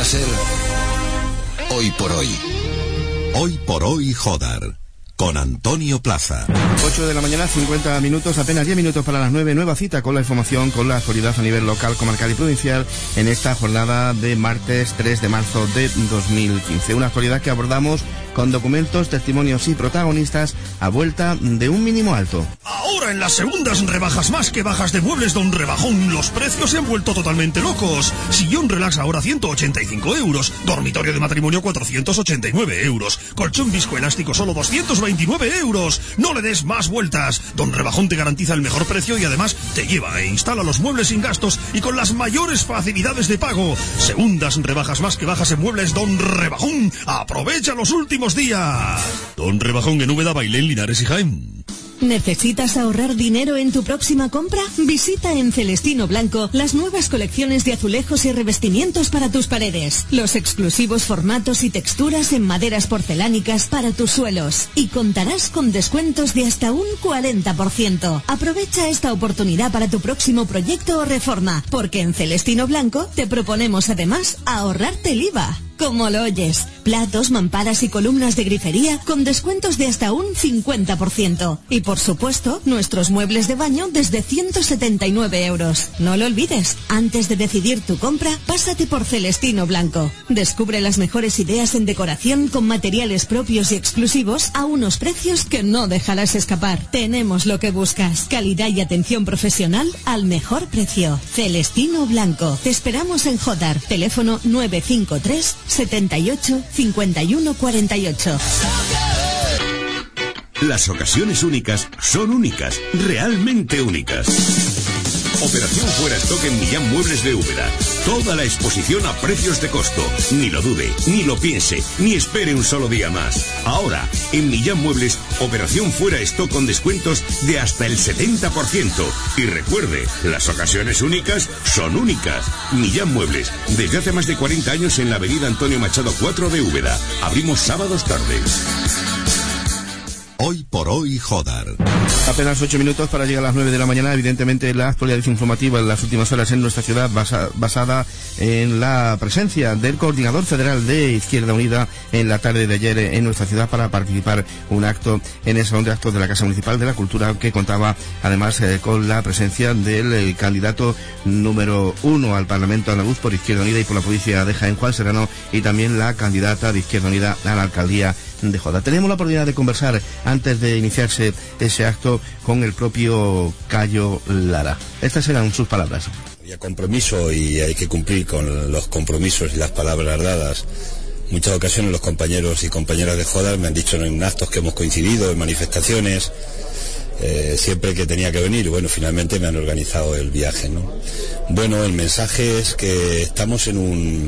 a ser Hoy por Hoy. Hoy por Hoy Jodar, con Antonio Plaza. 8 de la mañana, 50 minutos, apenas 10 minutos para las 9, nueva cita con la información, con la actualidad a nivel local, comarcal y provincial en esta jornada de martes 3 de marzo de 2015. Una actualidad que abordamos con documentos, testimonios y protagonistas a vuelta de un mínimo alto. Ahora en las segundas rebajas más que bajas de Muebles Don Rebajón, los precios se han vuelto totalmente locos. Sillón relax ahora 185 euros, dormitorio de matrimonio 489 euros, colchón viscoelástico solo 229 euros. No le des más vueltas. Don Rebajón te garantiza el mejor precio y además te lleva e instala los muebles sin gastos y con las mayores facilidades de pago. Segundas rebajas más que bajas en Muebles Don Rebajón. Aprovecha los últimos días. Don Rebajón en Úbeda, Bailén, Linares y Jaén. ¿Necesitas ahorrar dinero en tu próxima compra? Visita en Celestino Blanco las nuevas colecciones de azulejos y revestimientos para tus paredes, los exclusivos formatos y texturas en maderas porcelánicas para tus suelos, y contarás con descuentos de hasta un 40%. Aprovecha esta oportunidad para tu próximo proyecto o reforma, porque en Celestino Blanco te proponemos además ahorrarte el IVA. Como lo oyes, platos, mamparas y columnas de grifería con descuentos de hasta un 50%. Y por supuesto, nuestros muebles de baño desde 179 euros. No lo olvides, antes de decidir tu compra, pásate por Celestino Blanco. Descubre las mejores ideas en decoración con materiales propios y exclusivos a unos precios que no dejarás escapar. Tenemos lo que buscas, calidad y atención profesional al mejor precio. Celestino Blanco. Te esperamos en Jodar, teléfono 953 78 51 48. Las ocasiones únicas son únicas, realmente únicas. Operación Fuera Stock en Millán Muebles de Úbeda. Toda la exposición a precios de costo. Ni lo dude, ni lo piense, ni espere un solo día más. Ahora, en Millán Muebles, Operación Fuera Stock con descuentos de hasta el 70%. Y recuerde, las ocasiones únicas son únicas. Millán Muebles, desde hace más de 40 años en la avenida Antonio Machado 4 de Úbeda. Abrimos sábados tardes. Hoy por Hoy Jodar. Apenas 8 minutos para llegar a las 9 de la mañana. Evidentemente la actualidad informativa en las últimas horas en nuestra ciudad basada en la presencia del Coordinador Federal de Izquierda Unida en la tarde de ayer en nuestra ciudad para participar un acto en el Salón de Actos de la Casa Municipal de la Cultura, que contaba además con la presencia del candidato número 1 al Parlamento andaluz por Izquierda Unida y por la provincia de Jaén, Juan Serrano, y también la candidata de Izquierda Unida a la alcaldía de Jodar. Tenemos la oportunidad de conversar antes de iniciarse ese acto con el propio Cayo Lara. Estas eran sus palabras. Había compromiso y hay que cumplir con los compromisos y las palabras dadas. Muchas ocasiones los compañeros y compañeras de Jodar me han dicho en actos que hemos coincidido, en manifestaciones, siempre que tenía que venir. Bueno, finalmente me han organizado el viaje, ¿no? Bueno, el mensaje es que estamos en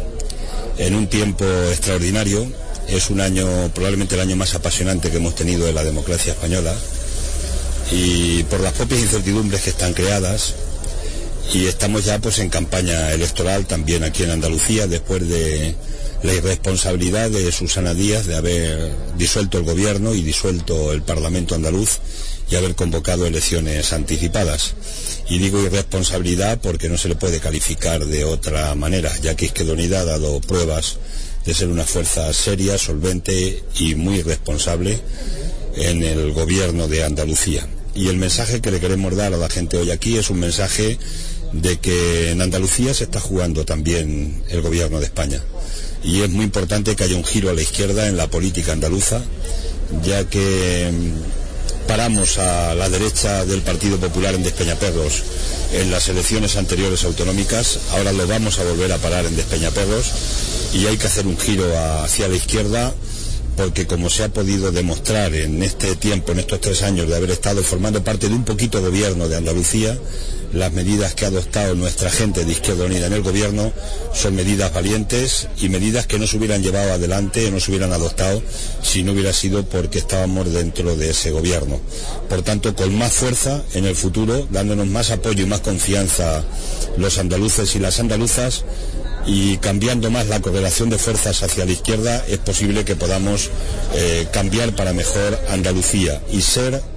un tiempo extraordinario. Es un año, probablemente el año más apasionante que hemos tenido en la democracia española, y por las propias incertidumbres que están creadas, y estamos ya pues en campaña electoral también aquí en Andalucía, después de la irresponsabilidad de Susana Díaz de haber disuelto el gobierno y disuelto el Parlamento andaluz y haber convocado elecciones anticipadas. Y digo irresponsabilidad porque no se le puede calificar de otra manera, ya que Izquierda Unida ha dado pruebas de ser una fuerza seria, solvente y muy responsable en el gobierno de Andalucía. Y el mensaje que le queremos dar a la gente hoy aquí es un mensaje de que en Andalucía se está jugando también el gobierno de España. Y es muy importante que haya un giro a la izquierda en la política andaluza, ya que paramos a la derecha del Partido Popular en Despeñaperros en las elecciones anteriores autonómicas, ahora lo vamos a volver a parar en Despeñaperros, y hay que hacer un giro hacia la izquierda, porque como se ha podido demostrar en este tiempo, en estos 3 años de haber estado formando parte de un poquito gobierno de Andalucía, las medidas que ha adoptado nuestra gente de Izquierda Unida en el gobierno son medidas valientes y medidas que no se hubieran llevado adelante, no se hubieran adoptado si no hubiera sido porque estábamos dentro de ese gobierno. Por tanto, con más fuerza en el futuro, dándonos más apoyo y más confianza los andaluces y las andaluzas, y cambiando más la correlación de fuerzas hacia la izquierda, es posible que podamos cambiar para mejor Andalucía y ser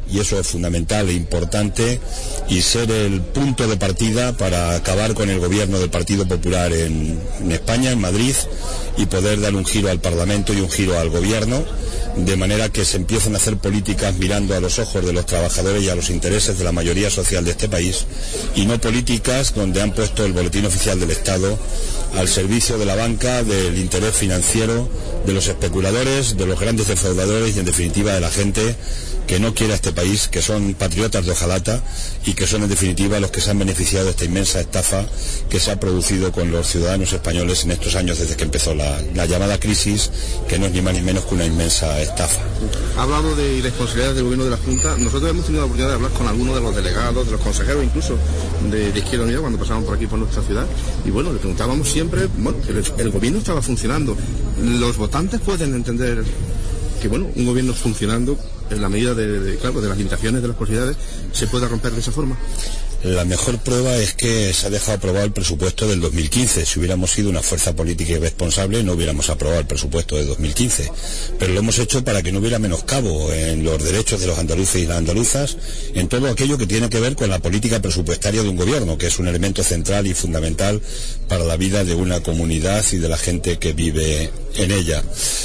y eso es fundamental e importante, y ser el punto de partida para acabar con el gobierno del Partido Popular en España, en Madrid, y poder dar un giro al Parlamento y un giro al gobierno, de manera que se empiecen a hacer políticas mirando a los ojos de los trabajadores y a los intereses de la mayoría social de este país, y no políticas donde han puesto el boletín oficial del Estado al servicio de la banca, del interés financiero, de los especuladores, de los grandes defraudadores y en definitiva de la gente que no quiere a este país, que son patriotas de hojalata y que son en definitiva los que se han beneficiado de esta inmensa estafa que se ha producido con los ciudadanos españoles en estos años desde que empezó la llamada crisis, que no es ni más ni menos que una inmensa estafa. Ha hablado de irresponsabilidad del gobierno de la Junta. Nosotros hemos tenido la oportunidad de hablar con algunos de los delegados, de los consejeros, incluso de Izquierda Unida, cuando pasaban por aquí por nuestra ciudad, y bueno, le preguntábamos siempre, bueno, que el gobierno estaba funcionando. Los votantes pueden entender que, bueno, un gobierno funcionando en la medida de las limitaciones, de las posibilidades, se puede romper de esa forma. La mejor prueba es que se ha dejado aprobado el presupuesto del 2015. Si hubiéramos sido una fuerza política irresponsable, no hubiéramos aprobado el presupuesto de 2015. Pero lo hemos hecho para que no hubiera menoscabo en los derechos de los andaluces y las andaluzas, en todo aquello que tiene que ver con la política presupuestaria de un gobierno, que es un elemento central y fundamental para la vida de una comunidad y de la gente que vive en ella.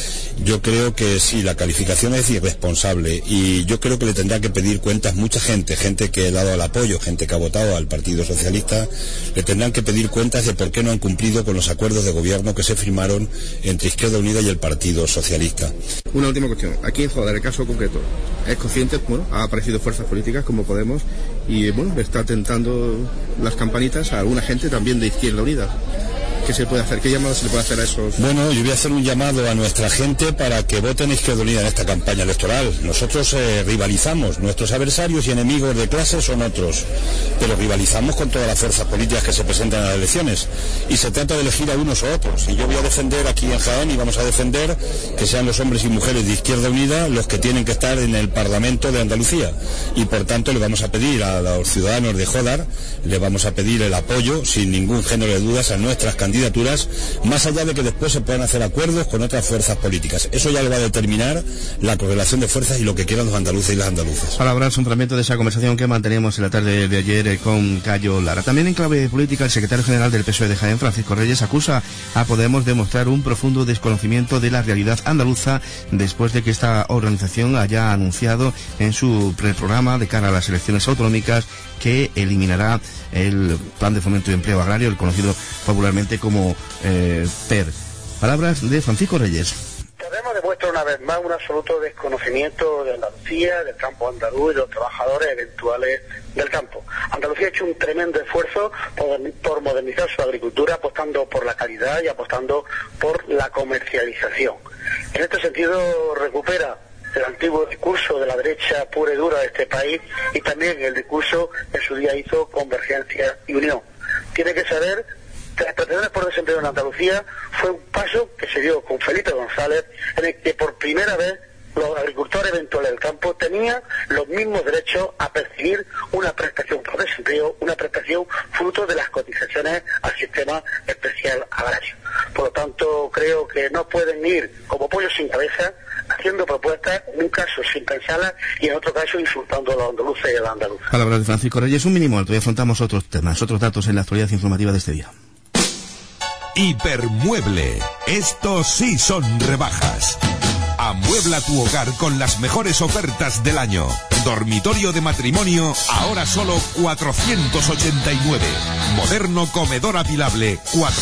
Yo creo que sí, la calificación es irresponsable, y yo creo que le tendrá que pedir cuentas mucha gente que ha dado el apoyo, gente que ha votado al Partido Socialista, le tendrán que pedir cuentas de por qué no han cumplido con los acuerdos de gobierno que se firmaron entre Izquierda Unida y el Partido Socialista. Una última cuestión, aquí en Jodar, el caso concreto, es consciente, bueno, ha aparecido fuerzas políticas como Podemos y bueno, está tentando las campanitas a alguna gente también de Izquierda Unida. ¿Qué se puede hacer? ¿Qué llamado se le puede hacer a esos? Bueno, yo voy a hacer un llamado a nuestra gente para que voten Izquierda Unida en esta campaña electoral. Nosotros rivalizamos, nuestros adversarios y enemigos de clase son otros, pero rivalizamos con todas las fuerzas políticas que se presentan a las elecciones, y se trata de elegir a unos o otros, y yo voy a defender aquí en Jaén, y vamos a defender que sean los hombres y mujeres de Izquierda Unida los que tienen que estar en el Parlamento de Andalucía, y por tanto le vamos a pedir a los ciudadanos de Jodar, le vamos a pedir el apoyo sin ningún género de dudas a nuestras candidaturas, más allá de que después se puedan hacer acuerdos con otras fuerzas políticas. Eso ya lo va a determinar la correlación de fuerzas y lo que quieran los andaluces y las andaluzas. Palabras, un fragmento de esa conversación que manteníamos en la tarde de ayer con Cayo Lara. También en clave política, el secretario general del PSOE de Jaén, Francisco Reyes, acusa a Podemos de mostrar un profundo desconocimiento de la realidad andaluza después de que esta organización haya anunciado en su preprograma de cara a las elecciones autonómicas que eliminará el Plan de Fomento de Empleo Agrario, el conocido popularmente como PER. Palabras de Francisco Reyes. Podemos demuestra una vez más un absoluto desconocimiento de Andalucía, del campo andaluz y de los trabajadores eventuales del campo. Andalucía ha hecho un tremendo esfuerzo por modernizar su agricultura, apostando por la calidad y apostando por la comercialización. En este sentido recupera el antiguo discurso de la derecha pura y dura de este país, y también el discurso que en su día hizo Convergencia y Unión. Tiene que saber que las prestaciones por desempleo en Andalucía fue un paso que se dio con Felipe González, en el que por primera vez los agricultores eventuales del campo tenían los mismos derechos a percibir una prestación por desempleo, una prestación fruto de las cotizaciones al sistema especial agrario. Por lo tanto, creo que no pueden ir como pollos sin cabeza, haciendo propuestas, en un caso sin pensarlas y en otro caso insultando a los andaluces y a las andaluzas. Palabras de Francisco Reyes, un mínimo alto, y afrontamos otros temas, otros datos en la actualidad informativa de este día. Hipermueble. Estos sí son rebajas. Amuebla tu hogar con las mejores ofertas del año. Dormitorio de matrimonio, ahora solo 489. Moderno comedor apilable,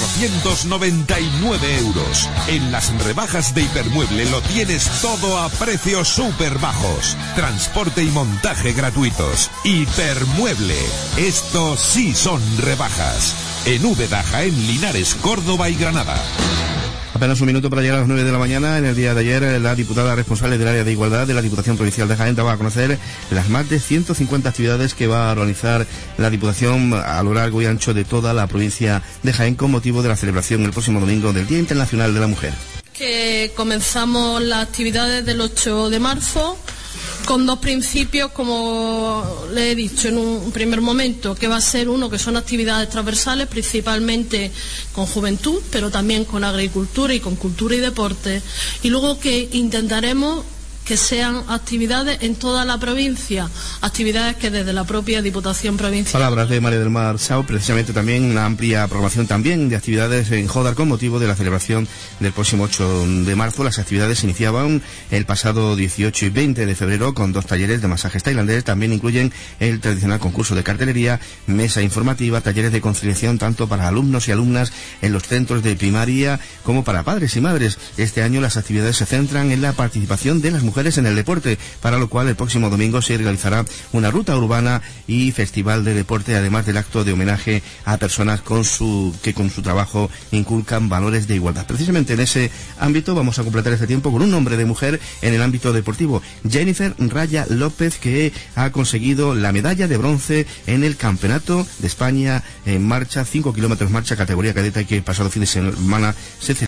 499 euros. En las rebajas de Hipermueble lo tienes todo a precios súper bajos. Transporte y montaje gratuitos. Hipermueble. Estos sí son rebajas. En Úbeda, Jaén, Linares, Córdoba y Granada. Apenas un minuto para llegar a las 9 de la mañana. En el día de ayer, la diputada responsable del área de igualdad de la Diputación Provincial de Jaén daba a conocer las más de 150 actividades que va a organizar la Diputación a lo largo y ancho de toda la provincia de Jaén con motivo de la celebración el próximo domingo del Día Internacional de la Mujer. Que comenzamos las actividades del 8 de marzo con dos principios, como le he dicho en un primer momento, que va a ser uno que son actividades transversales, principalmente con juventud, pero también con agricultura y con cultura y deporte, y luego que intentaremos que sean actividades en toda la provincia, actividades que desde la propia Diputación Provincial. Palabras de María del Mar Sao, precisamente también una amplia programación también de actividades en Jódar con motivo de la celebración del próximo 8 de marzo. Las actividades se iniciaban el pasado 18 y 20 de febrero con 2 talleres de masajes tailandés. También incluyen el tradicional concurso de cartelería, mesa informativa, talleres de conciliación tanto para alumnos y alumnas en los centros de primaria como para padres y madres. Este año las actividades se centran en la participación de las mujeres en el deporte, para lo cual el próximo domingo se realizará una ruta urbana y festival de deporte, además del acto de homenaje a personas que con su trabajo inculcan valores de igualdad. Precisamente en ese ámbito vamos a completar este tiempo con un nombre de mujer en el ámbito deportivo, Jennifer Raya López, que ha conseguido la medalla de bronce en el Campeonato de España en marcha, 5 kilómetros marcha, categoría cadeta, y que el pasado fin de semana se